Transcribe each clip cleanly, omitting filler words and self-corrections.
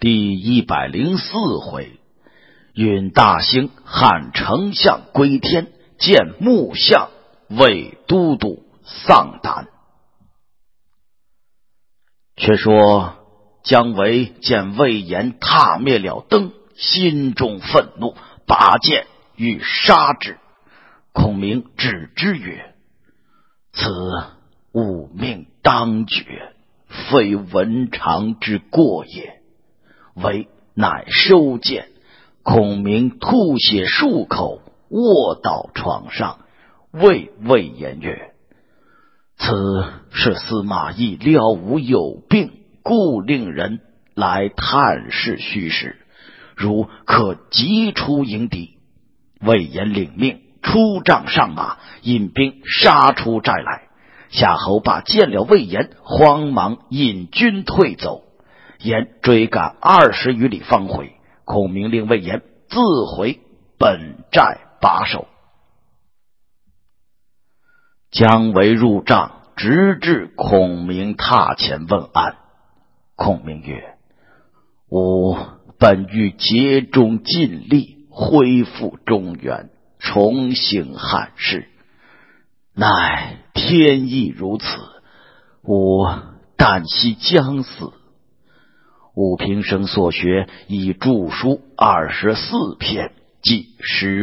第104回，允大兴汉丞相归天，见木相为都督丧胆。却说姜维见魏延踏灭了灯，心中愤怒，拔剑欲杀之。孔明止之曰：此吾命当绝，非文常之过也。唯乃收剑，孔明吐血数口，卧倒床上，谓魏延曰：此是司马懿料吾有病，故令人来探视虚实，如可急出迎敌。魏延领命，出帐上马，引兵杀出寨来。夏侯霸见了魏延，慌忙引军退走。延追赶20余里方回，孔明令魏延自回本寨把守。姜维入帐，直至孔明榻前问安。孔明曰：吾本欲竭忠尽力，恢复中原，重行汉室，乃天意如此，吾旦夕将死。吾平生所学，已著书24篇，即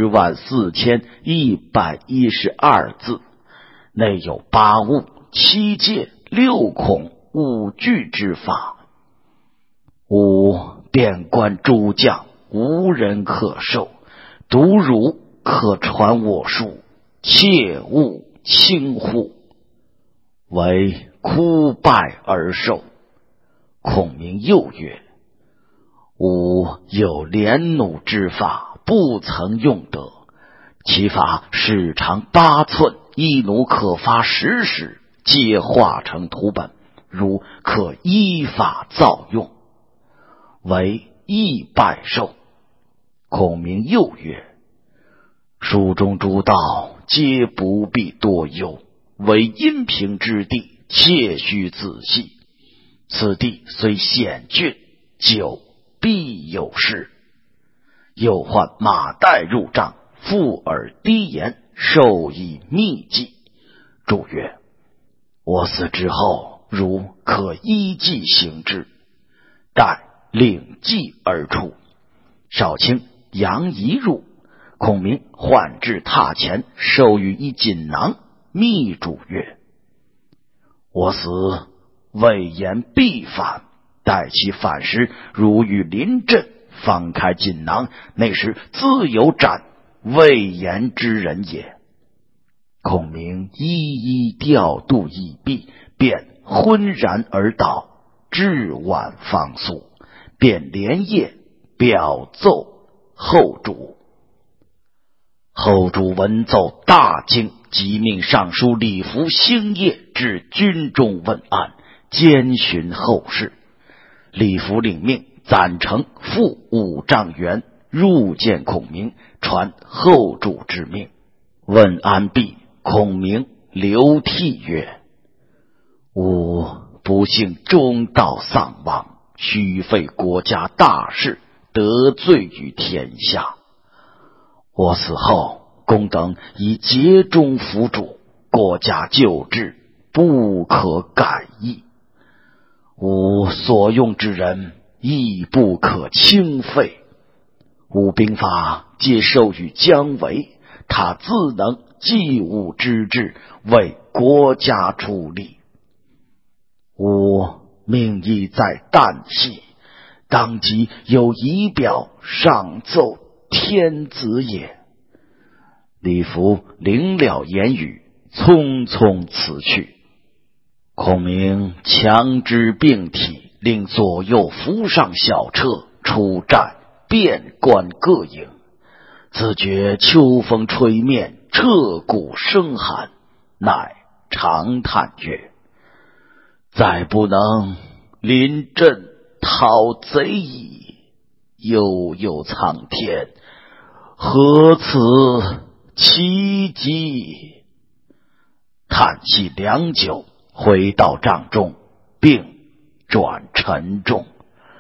104112字，内有8物、7戒、6恐、5惧之法。吾遍观诸将，无人可授，独汝可传我术，切勿轻忽。唯哭拜而受。孔明又曰：吾有连弩之法，不曾用得，其法时长8寸，一弩可发10矢，皆化成图本，如可依法造用，唯亦拜受。孔明又曰：书中诸道，皆不必多忧，为阴平之地，切须仔细。此地虽险峻，久必有事。又唤马岱入帐，附耳低言，授以秘计。主曰：我死之后，如可依计行之。岱领计而出。少卿杨仪入，孔明唤至榻前，授予一锦囊，密主曰：我死，魏延必反，待其反时，如遇临阵，方开锦囊，内时自有斩魏延之人也。孔明一一调度已毕，便昏然而倒，至晚方苏，便连夜表奏后主。后主闻奏大惊，即命尚书李福星夜至军中问安，监寻后事。李福领命，暂乘赴5丈原，入见孔明，传后主之命。问安毕，孔明流涕曰：吾不幸中道丧亡，虚费国家大事，得罪于天下。我死后，公等以竭忠服主，国家旧制，不可改易。吾所用之人，亦不可轻废。吾兵法皆授予姜维，他自能济务之治，为国家出力。吾命亦在旦夕，当即有仪表上奏天子也。李福领了言语，匆匆辞去。孔明强之并体，令左右扶上小车，出寨遍观各营。自觉秋风吹面，彻骨生寒，乃长叹曰：再不能临阵讨贼矣，悠悠苍天，何此奇迹！叹息良久，回到帐中，病转沉重，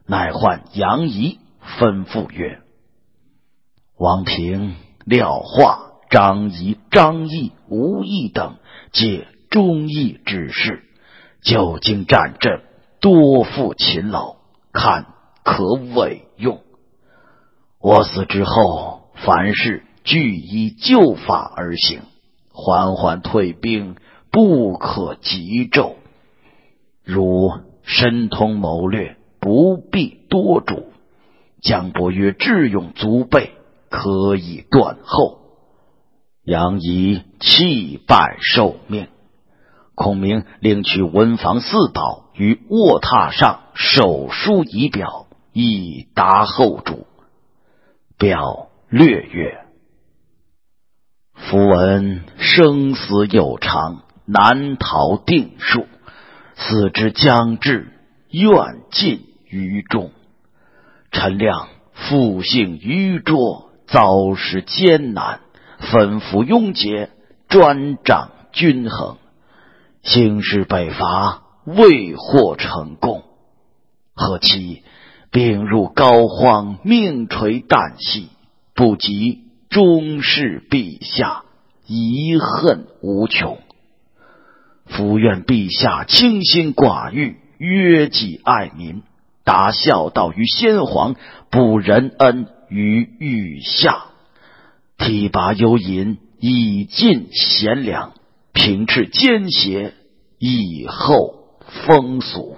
乃唤杨仪，吩咐曰：王平、廖化、张仪、张毅、吴毅等皆忠义之士，久经战阵，多负勤劳，看可委用。我死之后，凡事俱依旧法而行，缓缓退兵，不可急骤。如深通谋略，不必多主。姜伯约智勇足备，可以断后。杨仪弃拜受命。孔明另取文房四宝于卧榻上手书仪表，以答后主。表略曰：符文生死有常，难逃定数，死之将至，愿尽于众。臣亮复性愚拙，遭时艰难，吩咐拥结，专掌均衡，兴师北伐，未获成功。何其病入膏肓，命垂旦夕，不及终视陛下，遗恨无穷。伏愿陛下清心寡欲，约己爱民，达孝道于先皇，不仁恩于御下，提拔幽隐，以尽贤良，平斥奸邪，以后风俗。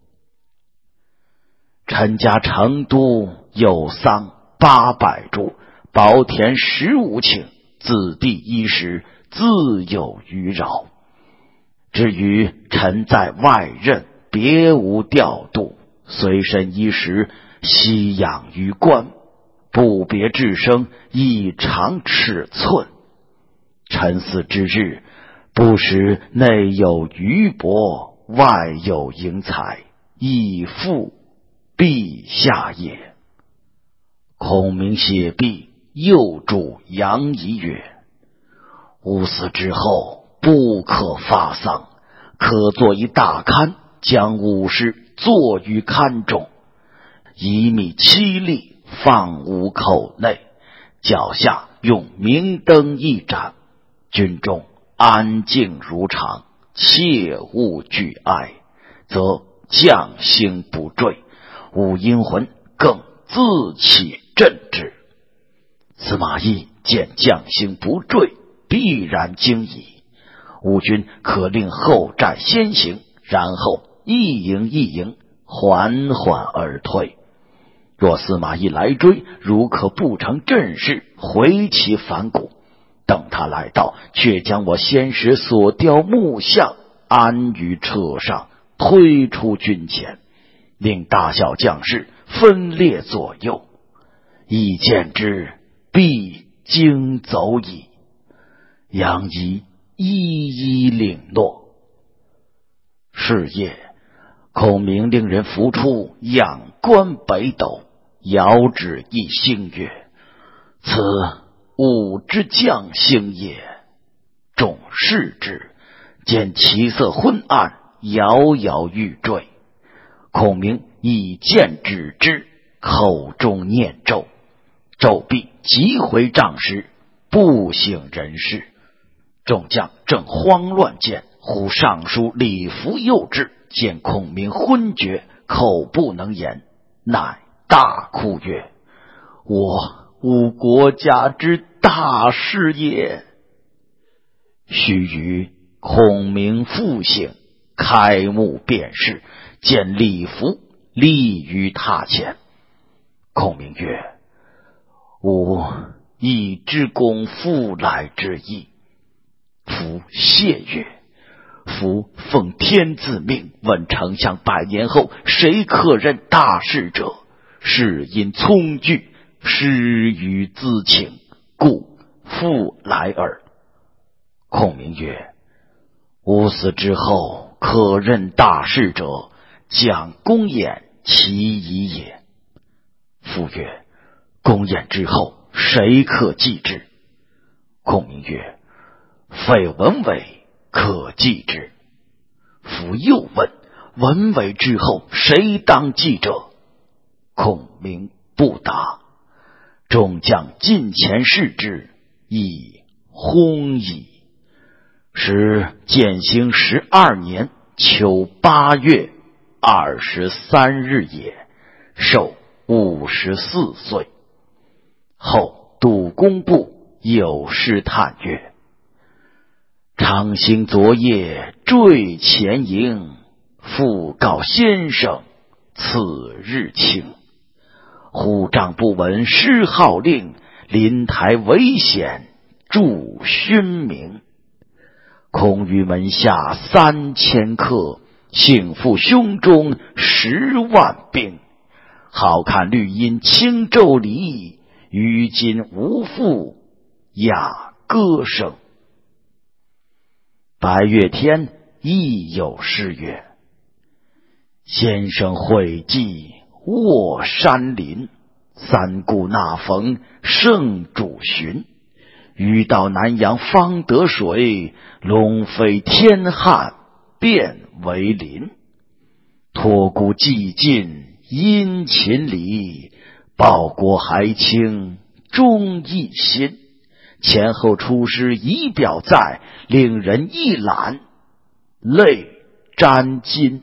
臣家成都有桑800株，薄田15顷，子弟衣食，自有余饶。至于臣在外任，别无调度，随身衣食，悉养于官，不别治生，以常尺寸。臣死之日，不时内有余帛，外有盈财，以复陛下也。孔明谢毕，又嘱杨仪曰：吾死之后，不可发丧，可作一大龛，将武士坐于龛中，以米7粒，放吾口内，脚下用明灯一盏，军中安静如常，切勿惧哀，则将星不坠，吾阴魂更自起振之。司马懿见将星不坠，必然惊疑，吾军可令后战先行，然后一营一营缓缓而退。若司马懿来追，如可不成阵势，回其反骨。等他来到，却将我先时所雕木像安于车上，推出军前，令大小将士分列左右。一见之，必惊走矣。杨仪一一领诺。是夜，孔明令人扶出仰观北斗，遥指一星曰：此吾之将星也。众视之，见其色昏暗，摇摇欲坠。孔明以剑指之，口中念咒，咒毕，急回帐时，不省人事。众将正慌乱间，忽尚书李福又至，见孔明昏厥，口不能言，乃大哭曰：吾国家之大事也。须臾，孔明复醒，开目辨视，见李福立于榻前。孔明曰：吾已知公复来之意。福谢曰：夫奉天子命，问丞相100年后谁可任大事者，是因聪惧，失于资情，故复来耳。孔明曰：吾死之后，可任大事者，将公演其一也。夫曰：公演之后，谁可继之？孔明曰：废文伟可继之。夫又问：文伟之后，谁当继者？ 孔明不答。众将近前视之，亦轰矣。时建兴12年秋8月23日也，寿54岁。后杜工部有诗叹曰：长行昨夜坠前营，复告先生此日晴。虎杖不闻诗号令，临台危险助勋名。空余门下3000客，幸负胸中10万兵。好看绿阴轻舟里，于今无复雅歌声。白月天亦有诗曰：先生会稽卧山林，三顾纳逢圣主寻。欲到南阳方得水，龙飞天汉变为林。托孤既尽殷勤礼，报国还清忠义心。前后出师仪表在，令人一览泪沾襟。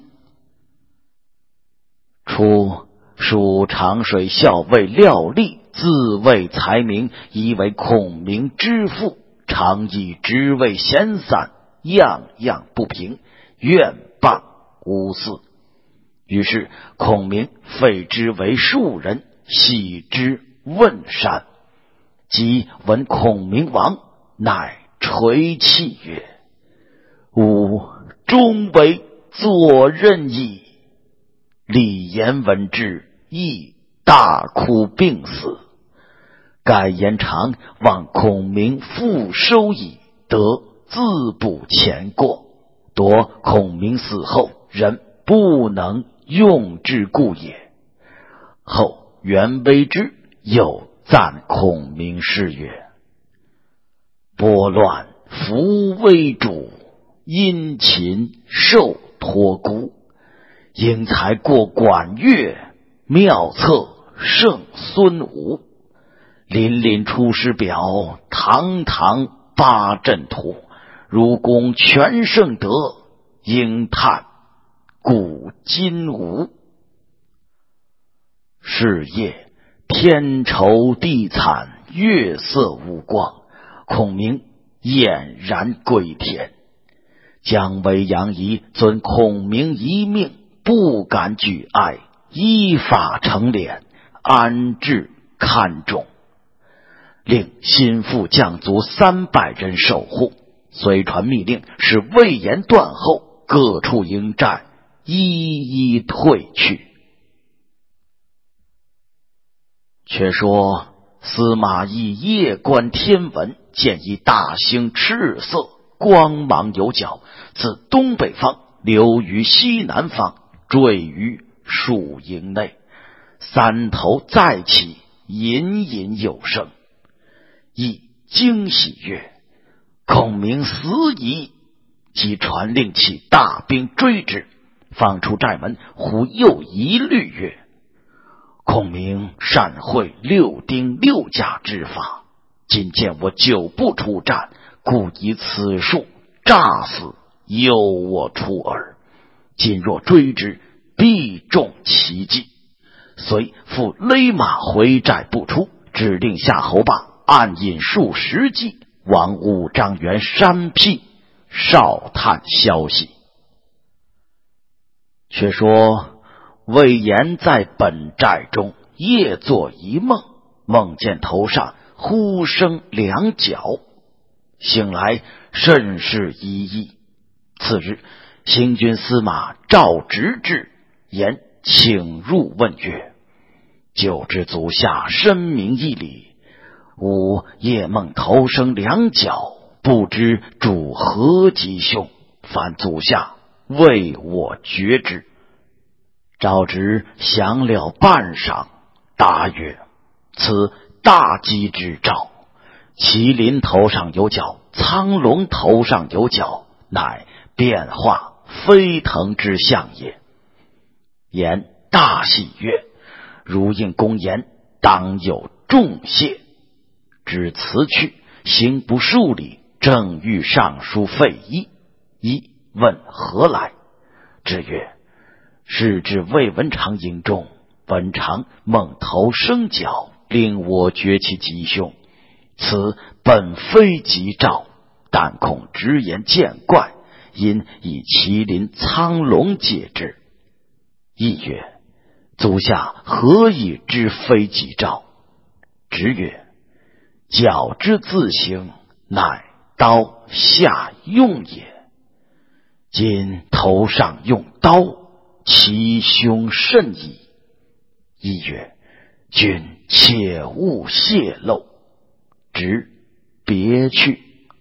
初属长水校尉廖立，自谓才名，以为孔明之父，常以职位闲散，样样不平，怨谤无嗣。于是孔明废之为庶人，徙之问山。即闻孔明亡，乃垂泣曰：吾终为左任矣。李严闻之，亦大哭病死。盖延长望孔明复收矣，得自补前过，夺孔明死后人不能用之故也。后袁卑之又赞孔明诗曰：拨乱扶危主，殷勤受托孤。英才过管乐，妙策胜孙吴。凛凛出师表，堂堂八阵图。如公全胜得，应叹古今无。是夜天愁地惨，月色无光，孔明俨然归天。姜维、杨仪尊孔明一命，不敢举哀，依法承殓，安置看重。令心腹将卒300人守护，遂传密令，使魏延断后，各处营寨一一退去。却说司马懿夜观天文，见一大星赤色，光芒有角，自东北方流于西南方，坠于蜀营内。3头再起，隐隐有声。亦惊喜曰：孔明死矣！即传令起大兵追之。放出寨门，忽又疑虑曰：孔明善会6丁6甲之法，今见我久不出战，故以此术诈死，诱我出耳。今若追之，必中其计。遂复勒马回寨不出，指令夏侯霸暗引数10骑，往五丈原山僻哨探消息。却说魏延在本寨中夜作一梦，梦见头上忽生2角，醒来甚是疑异。次日，行军司马赵直至，言请入问曰：久知足下深明义理，吾夜梦头生2角，不知主何吉凶，烦足下为我决之。赵直想了半晌，答曰：此大吉之兆。麒麟头上有角，苍龙头上有角，乃变化飞腾之象也。言大喜曰： 如应公言，当有重谢。至辞去，行不数里，正遇尚书费祎。祎问何来？之曰：是至魏文长营中，文长猛头生角，令我绝其吉凶。此本非吉兆，但恐直言见怪，因以麒麟苍龙解之。祎曰：足下何以知非吉兆？直曰：角之自行，乃刀下用也。今头上用刀，其凶甚矣。祎曰：君切勿泄露。直别去。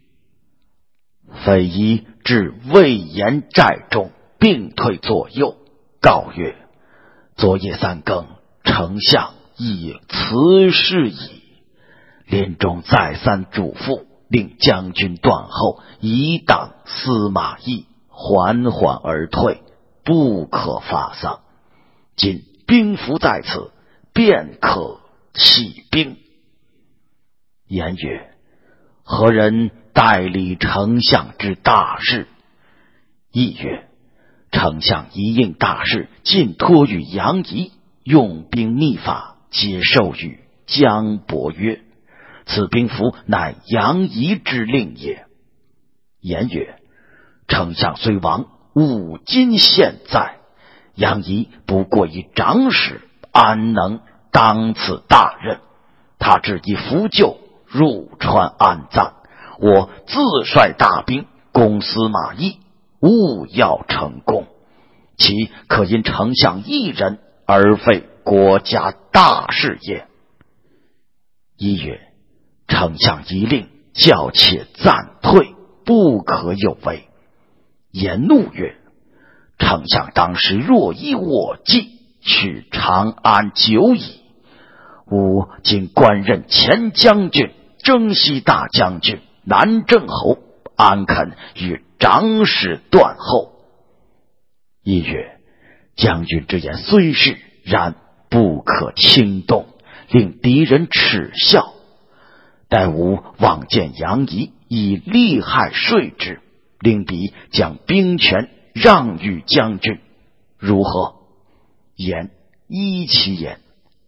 费祎至魏延寨中，病退左右，告曰：昨夜3更，丞相已辞世矣。临终再三嘱咐，令将军断后，以挡司马懿缓缓而退，不可发丧。今兵符在此，便可起兵。言曰：何人代理丞相之大事？祎曰：丞相一应大事，尽托于杨仪，用兵秘法皆授予姜伯约。此兵符乃杨仪之令也。言曰：丞相虽亡，吾今现在，杨仪不过一长史，安能当此大任？他只以扶柩入川安葬，我自率大兵攻司马懿，务要成功，其可因丞相一人而废国家大事也。祎曰：丞相一令，教且暂退，不可有违。言怒曰：丞相当时若依我计，取长安久矣。吾今官任前将军、征西大将军、南郑侯，安肯与长史断后？祎曰：将军之言虽是，然不可轻动，令敌人耻笑。待吾望见杨仪，以利害说之，令彼将兵权让与将军，如何？言依其言。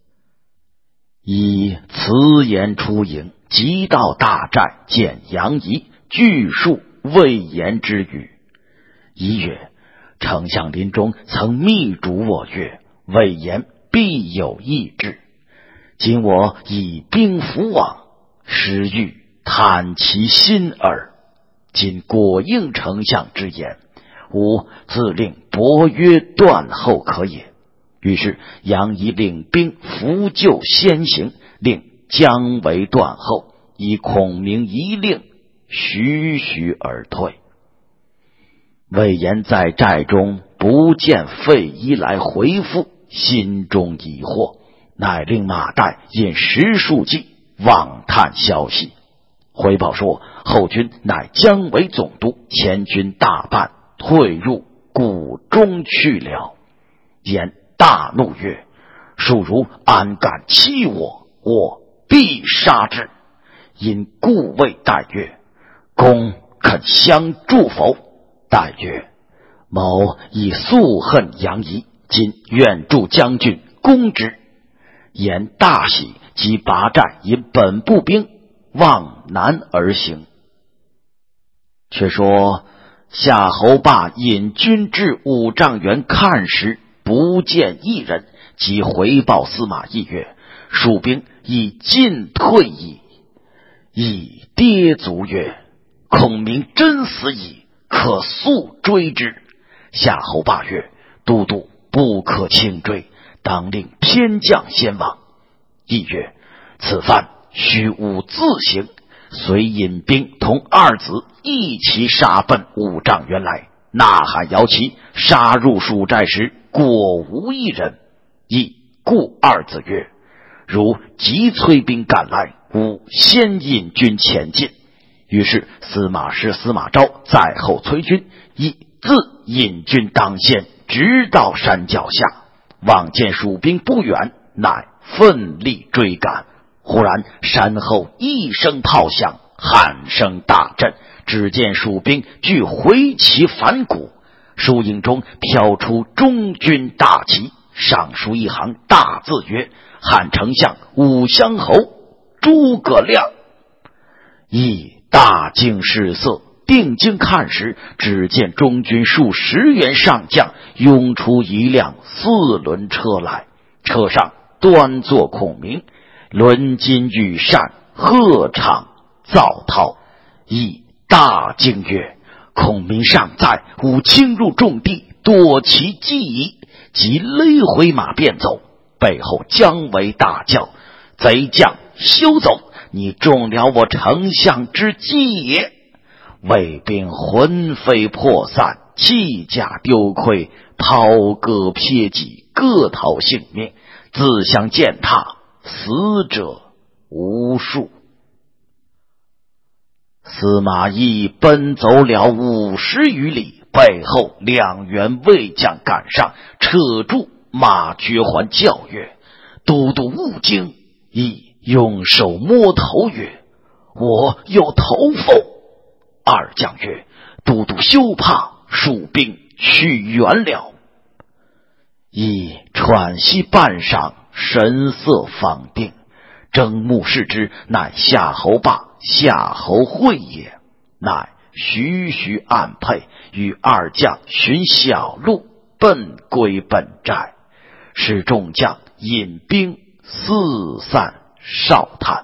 以此言出营，即到大寨，见杨仪，具述魏延之语。祎曰：丞相临终曾密嘱我曰，魏延必有异志。今我以兵符往，实欲探其心耳。今果应丞相之言，吾自令伯约断后可也。于是杨仪领兵扶柩先行，令姜维断后，以孔明一令，徐徐而退。魏延在寨中不见费祎来回复，心中疑惑，乃令马岱引10数骑望探消息。回报说，后军乃姜维总督，前军大半退入谷中去了。言大怒曰：庶如安敢欺我，我必杀之。因故谓岱曰：公肯相助否？岱曰：某已素恨杨仪，今愿助将军攻之。言大喜，即拔寨，引本部兵往南而行。却说夏侯霸引军至五丈原看时，不见一人，即回报司马懿曰：蜀兵已进退矣。懿跌足曰：孔明真死矣，可速追之。夏侯霸曰：都督不可轻追，当令偏将先往。懿曰：此番须吾自行。遂引兵同二子一齐杀奔五丈原来，呐喊摇旗，杀入蜀寨时，果无一人。懿故二子曰：如急催兵赶来，吾先引军前进。于是司马师司马昭在后催军，懿自引军当先，直到山脚下，望见蜀兵不远， 乃奋力追赶。忽然山后一声炮响，喊声大震，只见蜀兵俱挥旗反鼓，树影中飘出中军大旗，上书一行大字曰：汉丞相武乡侯诸葛亮。亦大惊失色，定睛看时，只见中军数10员上将拥出一辆4轮车来，车上端坐孔明，轮金羽扇，鹤氅皂绦。亦大惊曰：孔明尚在，吾侵入重地，夺其计矣！即勒回马便走。背后姜维大叫：贼将休走，你中了我丞相之计也！卫兵魂飞魄散，弃甲丢盔，抛戈撇戟，各逃性命，自相践踏，死者无数。司马懿奔走了50余里，背后2员卫将赶上，扯住马绝环，叫曰：都督勿惊！懿用手摸头曰：我有头否？二将曰：都督休怕，蜀兵去远了。懿喘息半晌，神色方定，睁目视之，乃夏侯霸、夏侯会也，乃徐徐暗配，与二将寻小路，奔归本寨，使众将引兵四散哨探。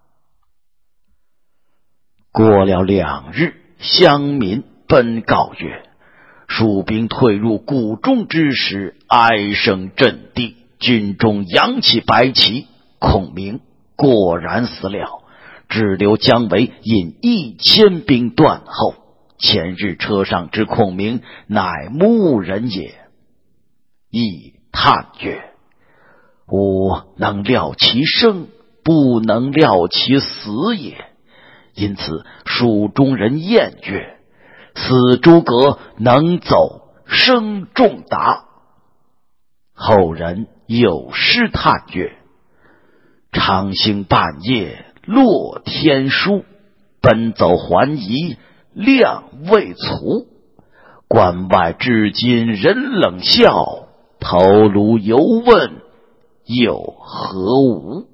过了2日，乡民奔告曰：蜀兵退入谷中之时，哀声震地，军中扬起白旗，孔明果然死了，只留姜维引1000兵断后。前日车上之孔明，乃牧人也。亦叹曰：吾能料其生，不能料其死也。因此蜀中人厌曰：死诸葛能走，生仲达。后人有诗叹曰：长星半夜落天书，奔走还疑亮未卒。关外至今人冷笑，头颅犹问有何无。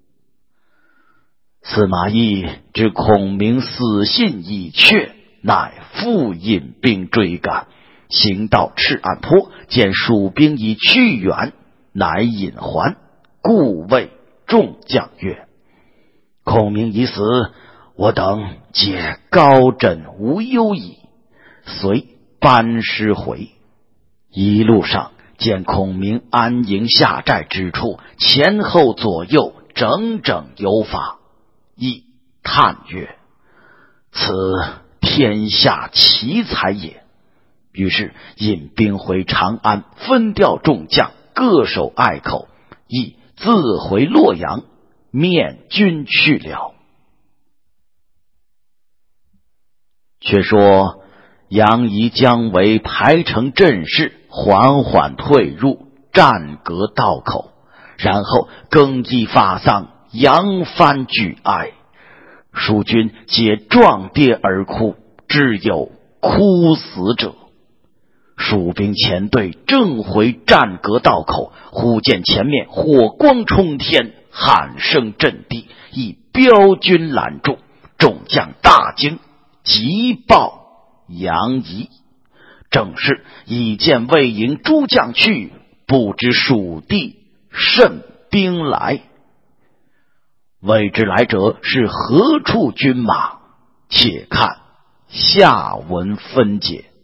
司马懿知孔明死信已确，乃复引兵追赶，行到赤岸坡，见蜀兵已去远，乃引还，故谓众将曰：孔明已死，我等皆高枕无忧矣。遂班师回。一路上见孔明安营下寨之处，前后左右整整有法。亦叹曰：此天下奇才也。于是引兵回长安，分调众将，各守隘口，亦自回洛阳，面军去了。却说杨仪、姜维排成阵势，缓缓退入战阁道口，然后更衣发丧，扬帆举哀。蜀军皆撞跌而哭，只有哭死者。蜀兵前队正回战阁道口，忽见前面火光冲天，喊声震地，一彪军拦住，众将大惊，急报杨仪。正是已见魏营诸将去，不知蜀地甚兵来。未知来者是何处军马？且看下文分解。